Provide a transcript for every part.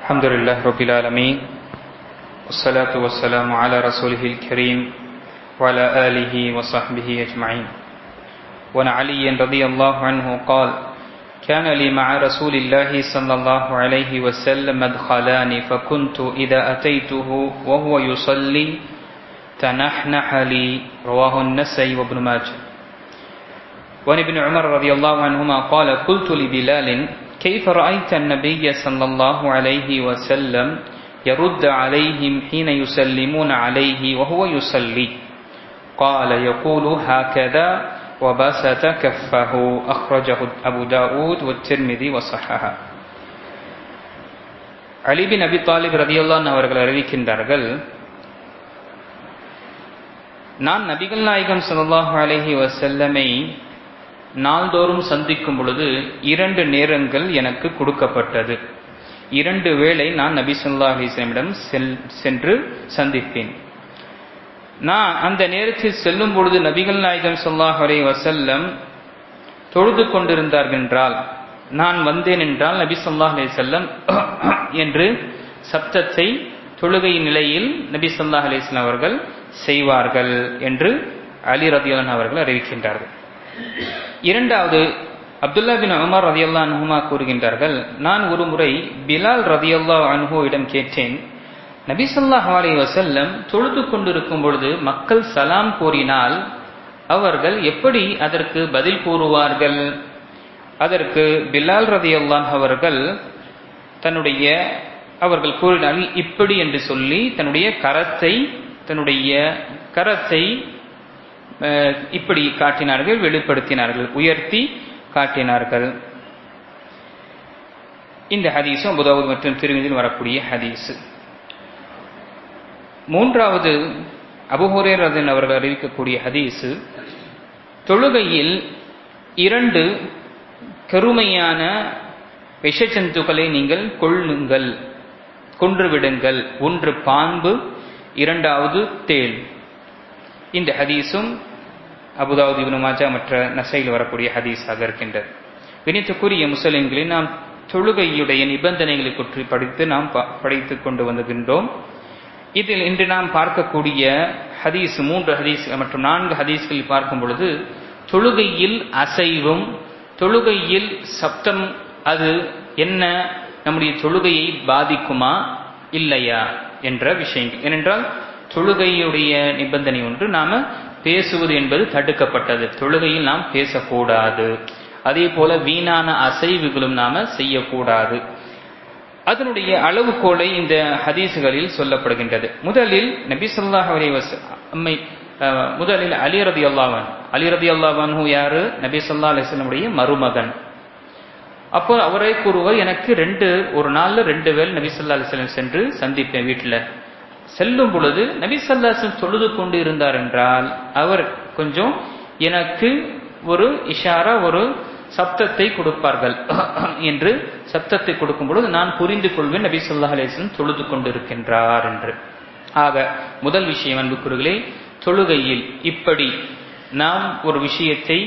الحمد لله رب العالمين والصلاة والسلام على رسوله الكريم وعلى آله وصحبه أجمعين. وعن علي رضي الله عنه قال: كان لي مع رسول الله صلى الله عليه وسلم مدخلان فكنت إذا أتيته وهو يصلي تنحنح لي. رواه النسائي وابن ماجه. وعن ابن عمر رضي الله عنهما قال: قلت لبلال: كيف رأيت النبي صلى الله عليه وسلم يرد عليهم حين يسلمون عليه وهو يصلي؟ قال: يقول هكذا وبسط كفه. أخرجه أبو داود والترمذي وصححه. அலி பின் அபி தாலிப் ரலியல்லாஹு அன்ஹு அவர்கள் அறிவிக்கின்றார்கள், நான் நபிகள் நாயகம் ஸல்லல்லாஹு அலைஹி வஸல்லமை நாள்தோறும் சந்திக்கும் பொழுது 2 நேரங்கள் எனக்கு கொடுக்கப்பட்டது. 2 வேளை நான் நபி ஸல்லல்லாஹு அலைஹி வஸல்லம் சென்று சந்திப்பேன். நான் அந்த நேரத்தில் செல்லும் பொழுது நபிகள் நாயகம் ஸல்லல்லாஹு அலைஹி வஸல்லம் தொழுது கொண்டிருந்தார்கள் என்றால், நான் வந்தேன் என்றால் நபி ஸல்லல்லாஹு அலைஹி வஸல்லம் என்று சப்தத்தை தொழுகை நிலையில் நபி ஸல்லல்லாஹு அலைஹி வஸல்லம் அவர்கள் செய்வார்கள் என்று அலி ரலியல்லாஹு அன்ஹு அவர்கள் அறிவிக்கின்றார்கள். இரண்டாவது, அப்துல்லா பின் உமர் ரலியல்லாஹு அன்ஹுமா கூறுகின்றார்கள், நான் ஒரு முறை பிலால் ரலியல்லாஹு அன்ஹு இடம் கேட்டேன், நபி ஸல்லல்லாஹு அலைஹி வஸல்லம் தொழுது கொண்டிருக்கும் பொழுது மக்கள் சலாம் கூறினால் அவர்கள் எப்படி அதற்கு பதில் கூறுவார்கள்? அதற்கு பிலால் ரலியல்லாஹு அவர்கள் அவர்கள் கூறினார்கள், இப்படி என்று சொல்லி தன்னுடைய கரத்தை இப்படி காட்டினார்கள், வெளிப்படுத்தினார்கள், உயர்த்தி காட்டினார்கள். இந்த ஹதீஸ் அபூ தாவூத் மற்றும் திர்மிதியில் வரக்கூடிய ஹதீஸ். மூன்றாவது, அபூ ஹுரைரா ரலியல்லாஹு அவர்கள் அறிவிக்கக்கூடிய ஹதீஸ், தொழுகையில் 2 கருமையான விஷஜந்துக்களை நீங்கள் கொன்றுவிடுங்கள். ஒன்று பாம்பு, இரண்டாவது தேள். இந்த ஹதீஸும் அபூ தாவூத், இப்னு மாஜா மற்ற நஸையில் வரக்கூடிய ஹதீஸாக இருக்கின்றது. கணித்துக்குரிய முஸ்லிம்களை நாம் தொழுகையுடைய நிபந்தனைகளை பற்றி படித்துக் கொண்டு வந்துகின்றோம். இதில் இன்று நாம் பார்க்கக்கூடிய ஹதீஸ் 3 ஹதீஸ் மற்றும் 4 ஹதீஸ்களில் பார்க்கும் பொழுது தொழுகையில் அசைவும் தொழுகையில் சப்தம் அது என்ன நம்முடைய தொழுகையை பாதிக்குமா இல்லையா என்ற விஷயங்கள். ஏனென்றால் தொழுகையுடைய நிபந்தனை ஒன்று, நாம பேசுவது என்பது தடுக்கப்பட்டது, தொழுகையில் நாம் பேசக்கூடாது. அதே போல வீணான அசைவுகளும் நாம செய்யக்கூடாது. அதனுடைய அளவுகோலை இந்த ஹதீசுகளில் சொல்லப்படுகின்றது. முதலில் நபி ஸல்லல்லாஹு அலைஹி வஸல்லம் முதலில் அலி ரலியல்லாஹு அன்ஹு யாரு? நபி ஸல்லல்லாஹு அலைஹி வஸல்லம் மருமகன். அப்போ அவரை கூறுவர், எனக்கு ஒரு நாள்ல 2 வேளை நபி ஸல்லல்லாஹு அலைஹி வஸல்லம் சென்று சந்திப்பேன். வீட்டில் செல்லும் பொழுது நபி ஸல்லல்லாஹு அலைஹி வஸல்லம் தொழுது கொண்டு இருந்தார் என்றால் அவர் கொஞ்சம் எனக்கு ஒரு இஷாரா, ஒரு சப்தத்தை கொடுப்பார்கள் என்று சப்தத்தை கொடுக்கும் பொழுது நான் புரிந்து கொள்வேன் நபி ஸல்லல்லாஹு அலைஹி வஸல்லம் தொழுது கொண்டிருக்கின்றார் என்று. ஆக முதல் விஷயம் அன்புக்குரியவர்களே, தொழுகையில் இப்படி நாம் ஒரு விஷயத்தை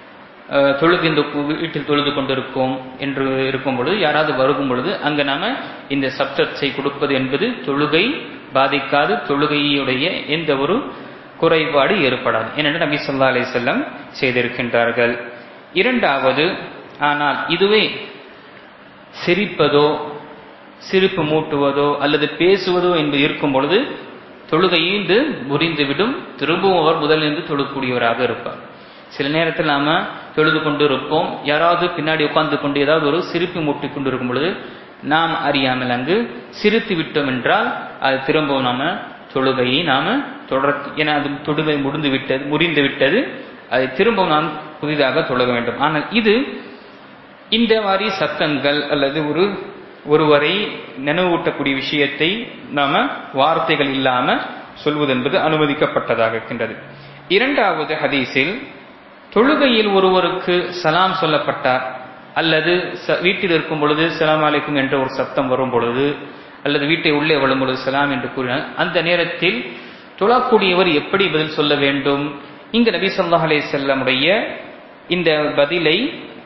வீட்டில் தொழுது கொண்டிருக்கோம் என்று இருக்கும் பொழுது யாராவது வருகும் பொழுது அங்கு நாம இந்த சப்தத்தை கொடுப்பது என்பது தொழுகை பாதிக்காது, தொழுகையுடைய எந்த ஒரு குறைபாடு ஏற்படாது. ஏனென்றால் நபி ஸல்லல்லாஹு அலைஹி வஸல்லம் செய்திருக்கின்றார்கள். இரண்டாவது, ஆனால் இதுவே சிரிப்பதோ சிரிப்பு மூட்டுவதோ அல்லது பேசுவதோ என்பது இருக்கும் பொழுது தொழுகையிலிருந்து முறிந்துவிடும். திரும்பவும் அவர் முதலிலிருந்து தொழக்கூடியவராக இருப்பார். சில நேரத்தில் நாம தொழுது கொண்டு இருப்போம், யாராவது பின்னாடி உட்கார்ந்து கொண்டு ஏதாவது ஒரு சிரிப்பு மூட்டி கொண்டு இருக்கும் பொழுது நாம் அறியாமல் அங்கு சிரித்து விட்டோம் என்றால் அது திரும்பவும் நாம தொழுகையை நாம ஏன்னா அது தொழுகை முறிந்து விட்டது, அதை திரும்பவும் நாம் புதிதாக தொழுக வேண்டும். ஆனால் இந்த மாதிரி சத்தங்கள் அல்லது ஒருவரை நினைவூட்டக்கூடிய விஷயத்தை நாம வார்த்தைகள் இல்லாம சொல்வது என்பது அனுமதிக்கப்பட்டதாக இருக்கின்றது. இரண்டாவது ஹதீஸில் தொழுகையில் ஒருவருக்கு சலாம் சொல்லப்பட்டார் அல்லது வீட்டில் இருக்கும் பொழுது ஸலாம் அலைக்கும் என்ற ஒரு சத்தம் வரும் பொழுது அல்லது வீட்டை உள்ளே வரும் பொழுது சலாம் என்று கூறினார், அந்த நேரத்தில் தொழக்கூடியவர் எப்படி பதில் சொல்ல வேண்டும்? இங்கு நபி ஸல்லல்லாஹு அலைஹி வஸல்லம் இந்த பதிலை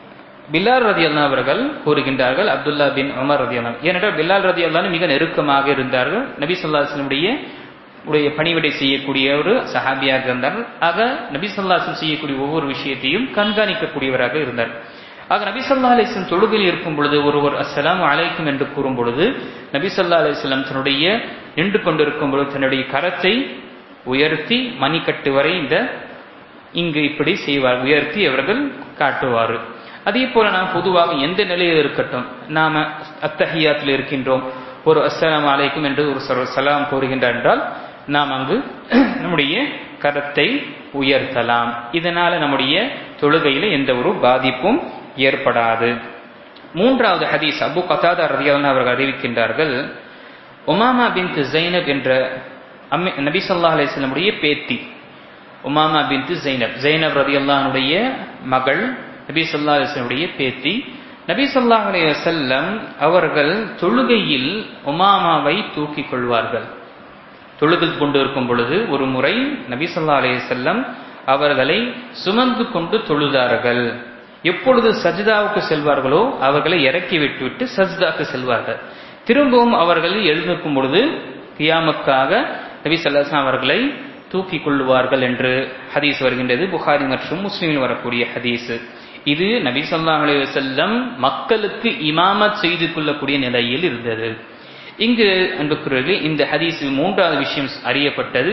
பிலால் ரலியல்லாஹு அவர்கள் கூறுகின்றார்கள் அப்துல்லா பின் உமர் ரலியல்லாஹு, ஏனென்றால் பிலால் ரலியல்லாஹு மிக நெருக்கமாக இருந்தார்கள், நபி ஸல்லல்லாஹு அலைஹி வஸல்லம் பணிவிடை செய்யக்கூடிய ஒரு சஹாபியாக இருந்தார். ஆக நபி ஸல்லல்லாஹு அலைஹி வஸல்லம் செய்யக்கூடிய ஒவ்வொரு விஷயத்தையும் கண்காணிக்கக்கூடியவராக இருந்தார். ஆக நபி ஸல்லல்லாஹு அலைஹி வஸல்லம் தொழுகையில் இருக்கும் பொழுது ஒருவர் அஸ்ஸலாமு அலைக்கும் என்று கூறும் பொழுது நபி ஸல்லல்லாஹு அலைஹி வஸல்லம் தன்னுடைய நின்று கொண்டிருக்கும் பொழுது தன்னுடைய கரத்தை உயர்த்தி மணிக்கட்டு வரை இங்கு இப்படி செய்வார், உயர்த்தி அவர்கள் காட்டுவார். அதே போல நாம் பொதுவாக எந்த நிலையில் இருக்கட்டும், நாம அத்தஹியாத்தில் இருக்கின்றோம், ஒரு அஸ்ஸலாமு அலைக்கும் என்று ஒரு சலாம் கூறுகின்றார் என்றால் நாம் அங்கு நம்முடைய கரத்தை உயர்த்தலாம். இதனால நம்முடைய தொழுகையில எந்த ஒரு பாதிப்பும் ஏற்படாது. மூன்றாவது ஹதீஸ் அபு கதாதா ரலியல்லாஹு அவர்கள் அறிவிக்கின்றார்கள், உமாமா பின்த் ஜைனப் என்ற நபி ஸல்லல்லாஹு அலைஹி வஸல்லம் பேத்தி உமாமா பின்த் ஜைனப் ரலியல்லாஹு அன்ஹுடைய மகள், நபி ஸல்லல்லாஹு அலைஹி வஸல்லம் பேத்தி. நபி ஸல்லல்லாஹு அலைஹி வஸல்லம் அவர்கள் தொழுகையில் உமாமாவை தூக்கிக் கொள்வார்கள். தொழுது கொண்டிருக்கும் பொழுது ஒரு முறை நபி ஸல்லல்லாஹு அலைஹி வஸல்லம் அவர்களை சுமந்து கொண்டு தொழுதார்கள். எப்பொழுது சஜ்தாவுக்கு செல்வார்களோ அவர்களை இறக்கி விட்டுவிட்டு சஜ்தாக்கு செல்வார்கள். திரும்பவும் அவர்கள் எழுந்திருக்கும் பொழுது கியாமத்காக நபி ஸல்லல்லாஹு அலைஹி வஸல்லம் அவர்களை தூக்கிக் கொள்வார்கள் என்று ஹதீஸ் வருகின்றது. புகாரி மற்றும் முஸ்லிமில் வரக்கூடிய ஹதீஸ். இது நபி ஸல்லல்லாஹு அலைஹி வஸல்லம் மக்களுக்கு இமாமத் செய்து கொள்ளக்கூடிய நிலையில் இருந்தது. இங்கு அன்புக்குரியவர்களே, இந்த ஹதீஸ் மூன்றாவது விஷயம் அறியப்பட்டது.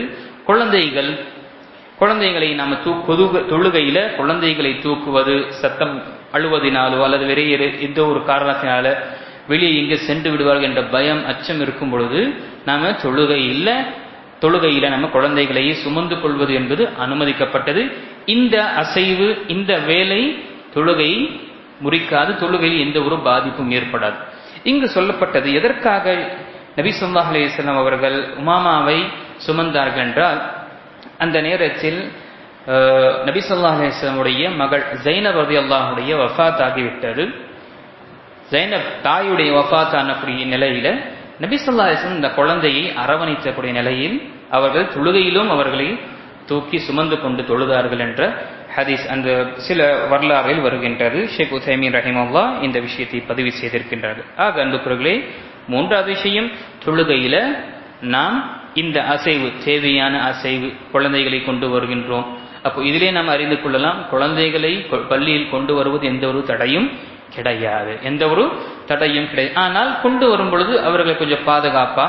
குழந்தைகளை நாம தொழுகையில குழந்தைகளை தூக்குவது, சத்தம் அழுவதினாலோ அல்லது வேற எந்த ஒரு காரணத்தினால வெளியே இங்கு சென்று விடுவார்கள் என்ற பயம் அச்சம் இருக்கும் பொழுது நாம தொழுகையில நம்ம குழந்தைகளை சுமந்து கொள்வது என்பது அனுமதிக்கப்பட்டது. இந்த அசைவு, இந்த வேலை தொழுகை முறிக்காது, தொழுகையில் எந்த ஒரு பாதிப்பும் ஏற்படாது. இங்கு சொல்லப்பட்டது எதற்காக நபி ஸல்லல்லாஹு அலைஹி வஸல்லம் அவர்கள் உமாமாவை சுமந்தார்கள் என்றால், அந்த நேரத்தில் நபி ஸல்லல்லாஹு அலைஹி வஸல்லம் மகள் ஜைனப் ரலியல்லாஹு அன்ஹுடைய வஃபாத் ஆகிவிட்டது. ஜைனப் தாயுடைய வஃபாத் ஆனக்கூடிய நிலையில நபி ஸல்லல்லாஹு அலைஹி வஸல்லம் இந்த குழந்தையை அரவணைக்கக்கூடிய நிலையில் அவர்கள் தொழுகையிலும் அவர்களை தூக்கி சுமந்து கொண்டு தொழுதார்கள் என்ற ஹதீஸ் அந்த சில வரலாறில் வருகின்றது. ஷேக் உசைமீன் ரஹிமஹுல்லாஹ் இந்த விஷயத்தை பதிவு செய்திருக்கின்றார்கள். ஆக அன்புக்குரியவர்களே, மூன்றாவது விஷயம், தொழுகையில நாம் இந்த அசைவு, தேவையான அசைவு, குழந்தைகளை கொண்டு வருகின்றோம். அப்போ இதிலே நாம் அறிந்து கொள்ளலாம், குழந்தைகளை பள்ளியில் கொண்டு வருவது எந்த ஒரு தடையும் கிடையாது, எந்த ஒரு தடையும் கிடையாது. ஆனால் கொண்டு வரும் பொழுது அவர்களை கொஞ்சம் பாதுகாப்பா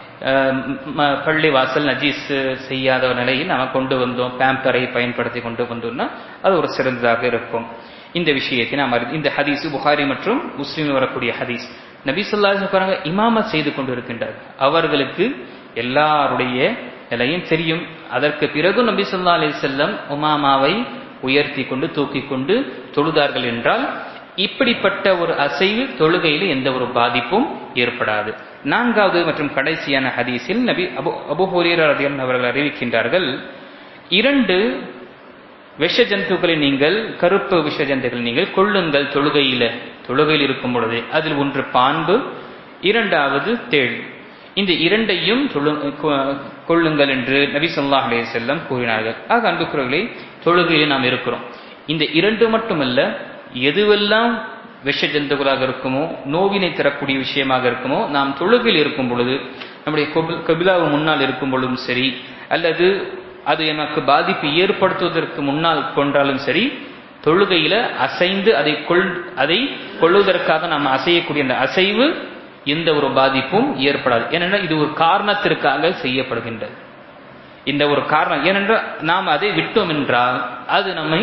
பள்ளி வாசல் நஜீஸ் செய்யாத நிலையில் நாம் கொண்டு வந்தோம், பேம்பரை பயன்படுத்தி கொண்டு வந்தோம்னா அது ஒரு சிறந்ததாக இருக்கும். இந்த விஷயத்தை நாம் இந்த ஹதீஸ் புகாரி மற்றும் முஸ்லிம் வரக்கூடிய ஹதீஸ். நபி ஸல்லல்லாஹு அலைஹி வஸல்லம் இமாமத் செய்து கொண்டிருக்கின்றார், அவர்களுக்கு எல்லாருடைய நிலையும் தெரியும். அதற்கு பிறகு நபி ஸல்லல்லாஹு அலைஹி வஸல்லம் உமாமாவை உயர்த்தி கொண்டு தூக்கி கொண்டு தொழுதார்கள் என்றால் இப்படிப்பட்ட ஒரு அசைவு தொழுகையில் எந்த ஒரு பாதிப்பும் ஏற்படாது. நான்காவது மற்றும் கடைசியான ஹதீஸில் நபி அபூ ஹுரைரா ரலியல்லாஹு அன்ஹு அவர்கள் அறிவிக்கின்றார்கள், 2 விஷ ஜந்துக்களை நீங்கள், கருப்பு விஷ ஜந்துக்களை நீங்கள் கொள்ளுங்கள் தொழுகையில் இருக்கும் பொழுது. அதில் ஒன்று பாம்பு, 2வது தேள். இந்த 2ஐயும் கொள்ளுங்கள் என்று நபி ஸல்லல்லாஹு அலைஹி வஸல்லம் கூறினார்கள். ஆக அன்புக்குரியவர்களே, தொழுகையில் நாம் இருக்கிறோம். இந்த 2 மட்டுமல்ல, எதுவெல்லாம் விஷ ஜந்துக்களாக இருக்குமோ, நோவினை தரக்கூடிய விஷயமாக இருக்குமோ, நாம் தொழுகையில் இருக்கும் பொழுது, நம்முடைய கபிலாவு முன்னால் இருக்கும் பொழுதும் சரி, அல்லது அது எனக்கு பாதிப்பு ஏற்படுத்துவதற்கு முன்னால் கொண்டாலும் சரி, தொழுகையில அசைந்து அதை கொள்வதற்காக நாம் அசையக்கூடிய அந்த அசைவு எந்த ஒரு பாதிப்பும் ஏற்படாது. ஏனென்றால் இது ஒரு காரணத்திற்காக செய்யப்படுகின்றது. இந்த ஒரு காரணம் ஏனென்றால் நாம் அதை விட்டோம் என்றால் அது நம்மை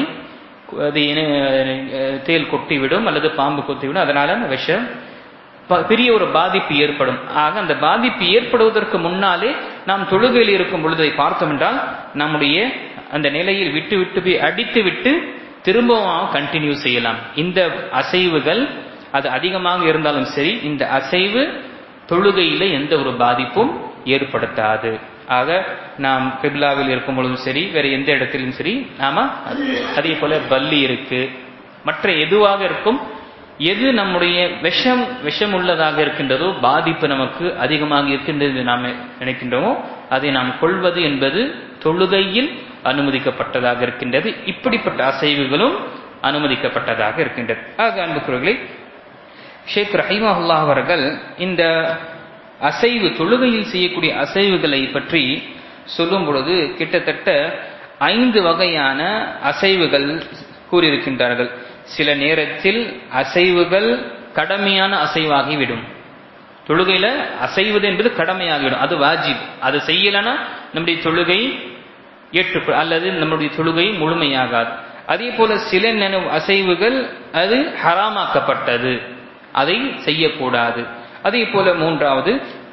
தேல் கொட்டிவிடும் அல்லது பாம்பு கொத்திவிடும். அதனால பெரிய ஒரு பாதிப்பு ஏற்படும். ஆக அந்த பாதிப்பு ஏற்படுவதற்கு முன்னாலே நாம் தொழுகையில் இருக்கும் பொழுது பார்த்தோம் என்றால் நம்முடைய அந்த நிலையில் விட்டு போய் அடித்து விட்டு திரும்பவும் கண்டினியூ செய்யலாம். இந்த அசைவுகள் அது அதிகமாக இருந்தாலும் சரி, இந்த அசைவு தொழுகையில எந்த ஒரு பாதிப்பும் ஏற்படுத்தாது. ஆக நாம் கிப்லாவில் இருக்கும் பொழுதும் சரி, வேற எந்த இடத்திலும் சரி, நாம அதே போல பல்லி இருக்கு, மற்ற எதுவாக இருக்கும், எது நம்முடைய விஷம் உள்ளதாக இருக்கின்றதோ, பாதிப்பு நமக்கு அதிகமாக இருக்கின்றது நாம் நினைக்கின்றோமோ, அதை நாம் கொள்வது என்பது தொழுகையில் அனுமதிக்கப்பட்டதாக இருக்கின்றது. இப்படிப்பட்ட அசைவுகளும் அனுமதிக்கப்பட்டதாக இருக்கின்றது. ஆக அன்புக்குரியவர்களே, ஷேக் ரஹிமஹுல்லாஹ் அவர்கள் இந்த அசைவு, தொழுகையில் செய்யக்கூடிய அசைவுகளை பற்றி சொல்லும் பொழுது கிட்டத்தட்ட 5 வகையான அசைவுகள் கூறியிருக்கின்றார்கள். சில நேரத்தில் அசைவுகள் கடமையான அசைவாகிவிடும். தொழுகையில அசைவது என்பது கடமையாகிவிடும், அது வாஜிப். அது செய்யலனா நம்முடைய தொழுகை அல்லது நம்முடைய தொழுகை முழுமையாகாது. அதே போல சில அசைவுகள் அது ஹராமாக்கப்பட்டது, அதை செய்யக்கூடாது. அதே போல 3வது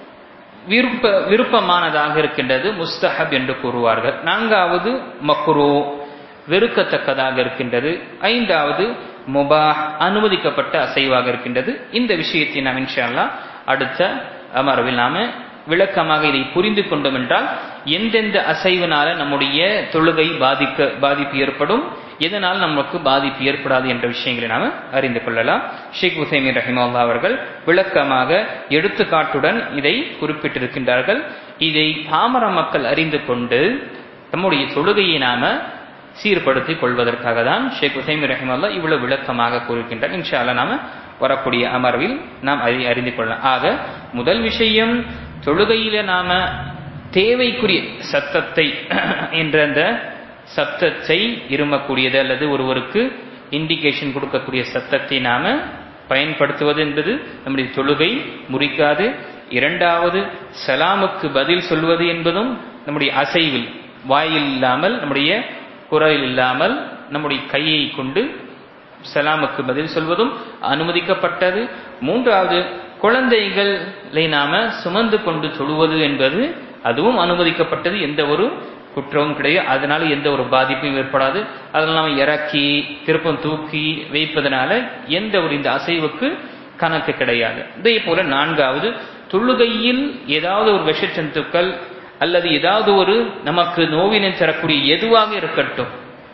விருப்பமானதாக இருக்கின்றது, முஸ்தஹப் என்று கூறுவார்கள். 4வது மக்ரூ, வெறுக்கத்தக்கதாக இருக்கின்றது. 5வது முபாஹ், அனுமதிக்கப்பட்ட அசைவாக இருக்கின்றது. இந்த விஷயத்தை நாம் இன்ஷா அல்லாஹ் அடுத்த அமர்வில் நாம விளக்கமாக இதை புரிந்து கொண்டோம் என்றால் எந்தெந்த அசைவினால நம்முடைய தொழுகை பாதிப்பு ஏற்படும், எதனால் நமக்கு பாதிப்பு ஏற்படாது என்ற விஷயங்களை நாம அறிந்து கொள்ளலாம். ஷேக் உசைமீன் ரஹிமஹுல்லாஹ் அவர்கள் விளக்கமாக எடுத்துக்காட்டுடன் இதை குறிப்பிட்டிருக்கின்றார்கள். இதை பாமர மக்கள் அறிந்து கொண்டு நம்முடைய தொழுகையை நாம சீர்படுத்திக் கொள்வதற்காக தான் ஷேக் உசைமீன் ரஹிமஹுல்லாஹ் இவ்வளவு விளக்கமாக கூறுகின்றார். இன்ஷா அல்லாஹ் நாம வரக்கூடிய அமர்வில் நாம் அதை அறிந்து கொள்ளலாம். ஆக முதல் விஷயம், தொழுகையில நாம தேவைக்குரிய சத்தத்தை என்ற அந்த சத்தத்தை இருமக்கூடியது அல்லது ஒருவருக்கு இண்டிகேஷன் கொடுக்கக்கூடிய சத்தத்தை நாம பயன்படுத்துவது என்பது நம்முடைய தொழுகை முறிக்காது. 2வது சலாமுக்கு பதில் சொல்வது என்பதும் நம்முடைய அசைவில், வாயில் இல்லாமல், நம்முடைய குரலில் இல்லாமல் நம்முடைய கையை கொண்டு சலாமுக்கு பதில் சொல்வதும் அனுமதிக்கப்பட்டது. 3வது குழந்தைகளை நாம சுமந்து கொண்டு தொழுவது என்பது அதுவும் அனுமதிக்கப்பட்டது. எந்த ஒரு குற்றமும் கிடையாது, அதனால எந்த ஒரு பாதிப்பும் ஏற்படாது. அதனால நாம இறக்கி திருப்பம் தூக்கி வைப்பதனால எந்த ஒரு இந்த அசைவுக்கு கணக்கு கிடையாது. இதே போல 4வது தொழுகையில் ஏதாவது ஒரு விஷச்சந்துக்கள் அல்லது ஏதாவது ஒரு நமக்கு நோவினை தரக்கூடிய எதுவாக இருக்கட்டும்,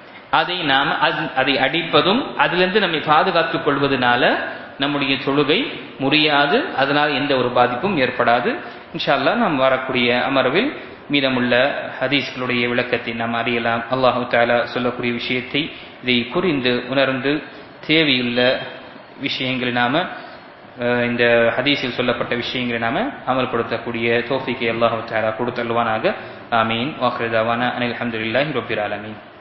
அதை அடிப்பதும் அதிலிருந்து நம்மை பாதுகாத்துக் கொள்வதனால நம்முடைய தொழுகை முறியாது, அதனால் எந்த ஒரு பாதிப்பும் ஏற்படாது. இன்ஷா அல்லாஹ் நாம் வரக்கூடிய அமர்வில் மீதமுள்ள ஹதீஸ்களுடைய விளக்கத்தை நாம் அறியலாம். அல்லாஹு தஆலா சொல்லக்கூடிய விஷயத்தை இதை புரிந்து உணர்ந்து தேவையுள்ள விஷயங்களை நாம இந்த ஹதீஸில் சொல்லப்பட்ட விஷயங்களை நாம அமல்படுத்தக்கூடிய தௌஃபீக்கை அல்லாஹு தஆலா கொடுத்தருள்வானாக. ஆமீன். வாஹிரு தஅவானா அனில் ஹம்துலில்லாஹி ரப்பில் ஆலமீன்.